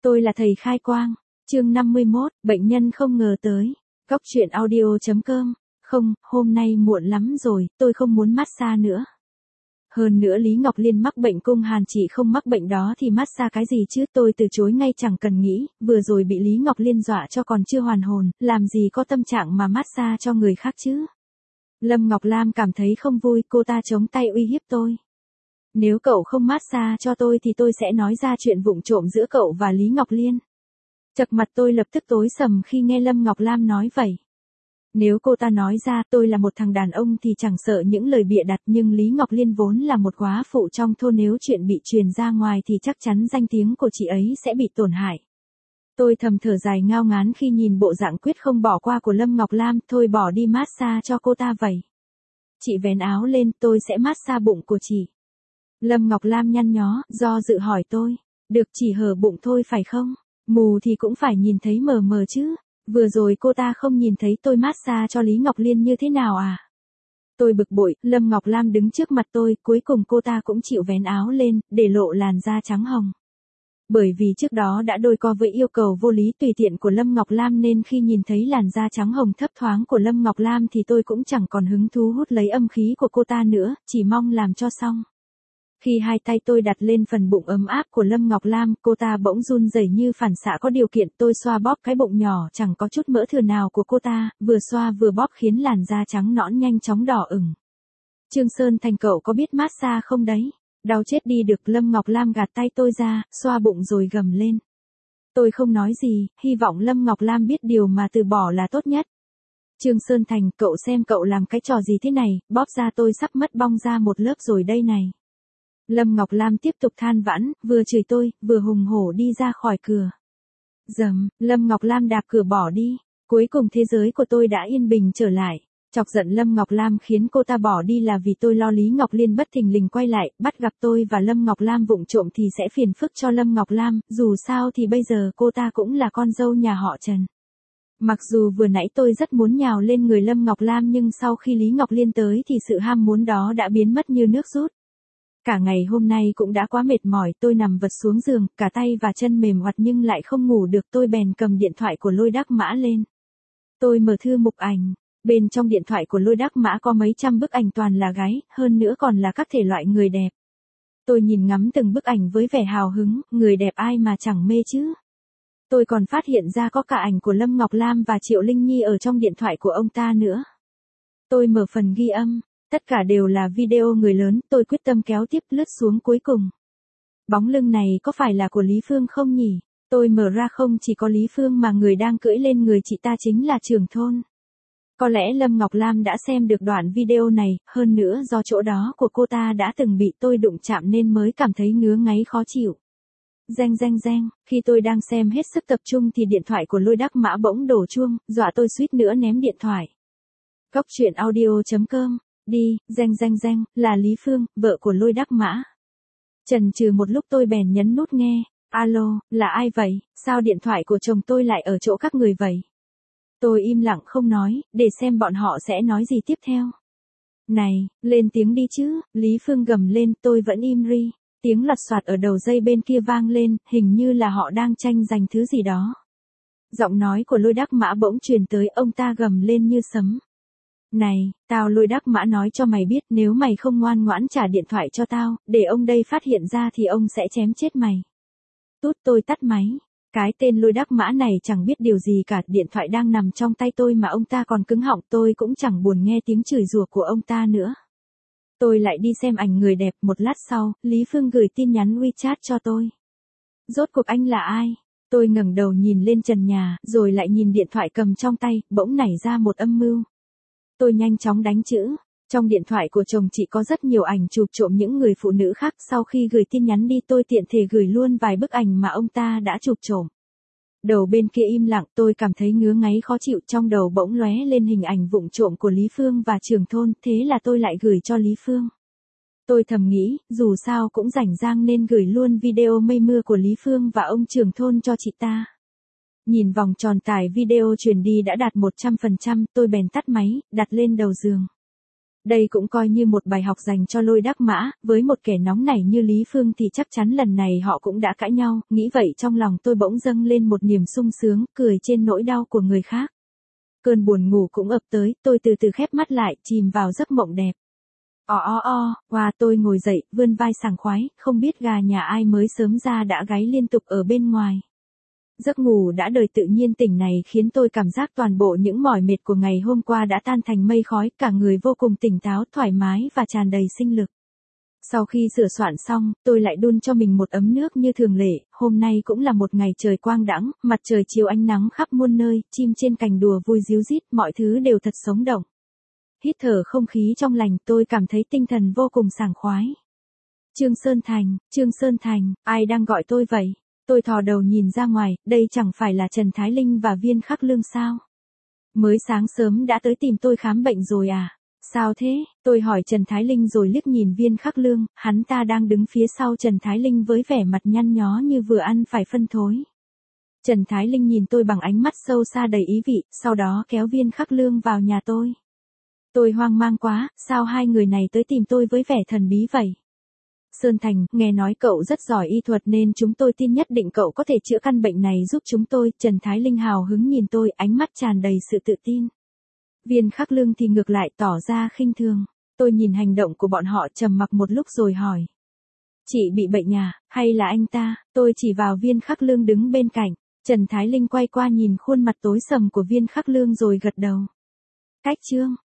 Tôi là thầy khai quang. Chương 51, bệnh nhân không ngờ tới. Góc chuyện audio.com. Không, hôm nay muộn lắm rồi, tôi không muốn massage nữa. Hơn nữa Lý Ngọc Liên mắc bệnh cung hàn, chị không mắc bệnh đó thì massage cái gì chứ, tôi từ chối ngay chẳng cần nghĩ, vừa rồi bị Lý Ngọc Liên dọa cho còn chưa hoàn hồn, làm gì có tâm trạng mà massage cho người khác chứ. Lâm Ngọc Lam cảm thấy không vui, cô ta chống tay uy hiếp tôi. Nếu cậu không massage cho tôi thì tôi sẽ nói ra chuyện vụng trộm giữa cậu và Lý Ngọc Liên. Chật mặt tôi lập tức tối sầm khi nghe Lâm Ngọc Lam nói vậy. Nếu cô ta nói ra tôi là một thằng đàn ông thì chẳng sợ những lời bịa đặt, nhưng Lý Ngọc Liên vốn là một góa phụ trong thôn, nếu chuyện bị truyền ra ngoài thì chắc chắn danh tiếng của chị ấy sẽ bị tổn hại. Tôi thầm thở dài ngao ngán khi nhìn bộ dạng quyết không bỏ qua của Lâm Ngọc Lam, thôi bỏ đi massage cho cô ta vậy. Chị vén áo lên, tôi sẽ massage bụng của chị. Lâm Ngọc Lam nhăn nhó, do dự hỏi tôi, được chỉ hở bụng thôi phải không? Mù thì cũng phải nhìn thấy mờ mờ chứ. Vừa rồi cô ta không nhìn thấy tôi massage cho Lý Ngọc Liên như thế nào à? Tôi bực bội, Lâm Ngọc Lam đứng trước mặt tôi, cuối cùng cô ta cũng chịu vén áo lên, để lộ làn da trắng hồng. Bởi vì trước đó đã đôi co với yêu cầu vô lý tùy tiện của Lâm Ngọc Lam nên khi nhìn thấy làn da trắng hồng thấp thoáng của Lâm Ngọc Lam thì tôi cũng chẳng còn hứng thú hút lấy âm khí của cô ta nữa, chỉ mong làm cho xong. Khi hai tay tôi đặt lên phần bụng ấm áp của Lâm Ngọc Lam, cô ta bỗng run rẩy như phản xạ có điều kiện, tôi xoa bóp cái bụng nhỏ chẳng có chút mỡ thừa nào của cô ta, vừa xoa vừa bóp khiến làn da trắng nõn nhanh chóng đỏ ửng. Trương Sơn Thành, cậu có biết massage không đấy? Đau chết đi được. Lâm Ngọc Lam gạt tay tôi ra, xoa bụng rồi gầm lên. Tôi không nói gì, hy vọng Lâm Ngọc Lam biết điều mà từ bỏ là tốt nhất. Trương Sơn Thành, cậu xem cậu làm cái trò gì thế này, bóp ra tôi sắp mất bong ra một lớp rồi đây này. Lâm Ngọc Lam tiếp tục than vãn, vừa chửi tôi, vừa hùng hổ đi ra khỏi cửa. Dầm, Lâm Ngọc Lam đạp cửa bỏ đi. Cuối cùng thế giới của tôi đã yên bình trở lại. Chọc giận Lâm Ngọc Lam khiến cô ta bỏ đi là vì tôi lo Lý Ngọc Liên bất thình lình quay lại, bắt gặp tôi và Lâm Ngọc Lam vụng trộm thì sẽ phiền phức cho Lâm Ngọc Lam, dù sao thì bây giờ cô ta cũng là con dâu nhà họ Trần. Mặc dù vừa nãy tôi rất muốn nhào lên người Lâm Ngọc Lam nhưng sau khi Lý Ngọc Liên tới thì sự ham muốn đó đã biến mất như nước rút. Cả ngày hôm nay cũng đã quá mệt mỏi, tôi nằm vật xuống giường, cả tay và chân mềm oặt nhưng lại không ngủ được, tôi bèn cầm điện thoại của Lôi Đắc Mã lên. Tôi mở thư mục ảnh, bên trong điện thoại của Lôi Đắc Mã có mấy trăm bức ảnh toàn là gái, hơn nữa còn là các thể loại người đẹp. Tôi nhìn ngắm từng bức ảnh với vẻ hào hứng, người đẹp ai mà chẳng mê chứ. Tôi còn phát hiện ra có cả ảnh của Lâm Ngọc Lam và Triệu Linh Nhi ở trong điện thoại của ông ta nữa. Tôi mở phần ghi âm. Tất cả đều là video người lớn, tôi quyết tâm kéo tiếp lướt xuống cuối cùng. Bóng lưng này có phải là của Lý Phương không nhỉ? Tôi mở ra không chỉ có Lý Phương mà người đang cưỡi lên người chị ta chính là trưởng thôn. Có lẽ Lâm Ngọc Lam đã xem được đoạn video này, hơn nữa do chỗ đó của cô ta đã từng bị tôi đụng chạm nên mới cảm thấy ngứa ngáy khó chịu. Reng reng reng, khi tôi đang xem hết sức tập trung thì điện thoại của Lôi Đắc Mã bỗng đổ chuông, dọa tôi suýt nữa ném điện thoại. Góc chuyện audio.com. Đi, reng reng reng, là Lý Phương, vợ của Lôi Đắc Mã. Chần chừ một lúc tôi bèn nhấn nút nghe. Alo, là ai vậy? Sao điện thoại của chồng tôi lại ở chỗ các người vậy? Tôi im lặng không nói, để xem bọn họ sẽ nói gì tiếp theo. Này, lên tiếng đi chứ, Lý Phương gầm lên, tôi vẫn im ri. Tiếng lật xoạt ở đầu dây bên kia vang lên, hình như là họ đang tranh giành thứ gì đó. Giọng nói của Lôi Đắc Mã bỗng truyền tới, ông ta gầm lên như sấm. Này, tao Lôi Đắc Mã nói cho mày biết, nếu mày không ngoan ngoãn trả điện thoại cho tao, để ông đây phát hiện ra thì ông sẽ chém chết mày. Tút, tôi tắt máy. Cái tên Lôi Đắc Mã này chẳng biết điều gì cả, điện thoại đang nằm trong tay tôi mà ông ta còn cứng họng, tôi cũng chẳng buồn nghe tiếng chửi rủa của ông ta nữa. Tôi lại đi xem ảnh người đẹp, một lát sau, Lý Phương gửi tin nhắn WeChat cho tôi. Rốt cuộc anh là ai? Tôi ngẩng đầu nhìn lên trần nhà, rồi lại nhìn điện thoại cầm trong tay, bỗng nảy ra một âm mưu. Tôi nhanh chóng đánh chữ. Trong điện thoại của chồng chị có rất nhiều ảnh chụp trộm những người phụ nữ khác, sau khi gửi tin nhắn đi tôi tiện thể gửi luôn vài bức ảnh mà ông ta đã chụp trộm. Đầu bên kia im lặng, tôi cảm thấy ngứa ngáy khó chịu, trong đầu bỗng lóe lên hình ảnh vụng trộm của Lý Phương và trưởng thôn, thế là tôi lại gửi cho Lý Phương. Tôi thầm nghĩ, dù sao cũng rảnh rang nên gửi luôn video mây mưa của Lý Phương và ông trưởng thôn cho chị ta. Nhìn vòng tròn tải video truyền đi đã đạt 100%, tôi bèn tắt máy, đặt lên đầu giường. Đây cũng coi như một bài học dành cho Lôi Đắc Mã, với một kẻ nóng nảy như Lý Phương thì chắc chắn lần này họ cũng đã cãi nhau, nghĩ vậy trong lòng tôi bỗng dâng lên một niềm sung sướng, cười trên nỗi đau của người khác. Cơn buồn ngủ cũng ập tới, tôi từ từ khép mắt lại, chìm vào giấc mộng đẹp. Tôi ngồi dậy, vươn vai sảng khoái, không biết gà nhà ai mới sớm ra đã gáy liên tục ở bên ngoài. Giấc ngủ đã đời tự nhiên tỉnh này khiến tôi cảm giác toàn bộ những mỏi mệt của ngày hôm qua đã tan thành mây khói, cả người vô cùng tỉnh táo, thoải mái và tràn đầy sinh lực. Sau khi sửa soạn xong, tôi lại đun cho mình một ấm nước như thường lệ, hôm nay cũng là một ngày trời quang đãng, mặt trời chiếu ánh nắng khắp muôn nơi, chim trên cành đùa vui ríu rít, mọi thứ đều thật sống động. Hít thở không khí trong lành, tôi cảm thấy tinh thần vô cùng sảng khoái. Trương Sơn Thành, ai đang gọi tôi vậy? Tôi thò đầu nhìn ra ngoài, đây chẳng phải là Trần Thái Linh và Viên Khắc Lương sao? Mới sáng sớm đã tới tìm tôi khám bệnh rồi à? Sao thế? Tôi hỏi Trần Thái Linh rồi liếc nhìn Viên Khắc Lương, hắn ta đang đứng phía sau Trần Thái Linh với vẻ mặt nhăn nhó như vừa ăn phải phân thối. Trần Thái Linh nhìn tôi bằng ánh mắt sâu xa đầy ý vị, sau đó kéo Viên Khắc Lương vào nhà tôi. Tôi hoang mang quá, sao hai người này tới tìm tôi với vẻ thần bí vậy? Sơn Thành, nghe nói cậu rất giỏi y thuật nên chúng tôi tin nhất định cậu có thể chữa căn bệnh này giúp chúng tôi. Trần Thái Linh hào hứng nhìn tôi, ánh mắt tràn đầy sự tự tin. Viên Khắc Lương thì ngược lại tỏ ra khinh thường. Tôi nhìn hành động của bọn họ trầm mặc một lúc rồi hỏi. Chị bị bệnh à, hay là anh ta? Tôi chỉ vào Viên Khắc Lương đứng bên cạnh. Trần Thái Linh quay qua nhìn khuôn mặt tối sầm của Viên Khắc Lương rồi gật đầu. Cách Trương,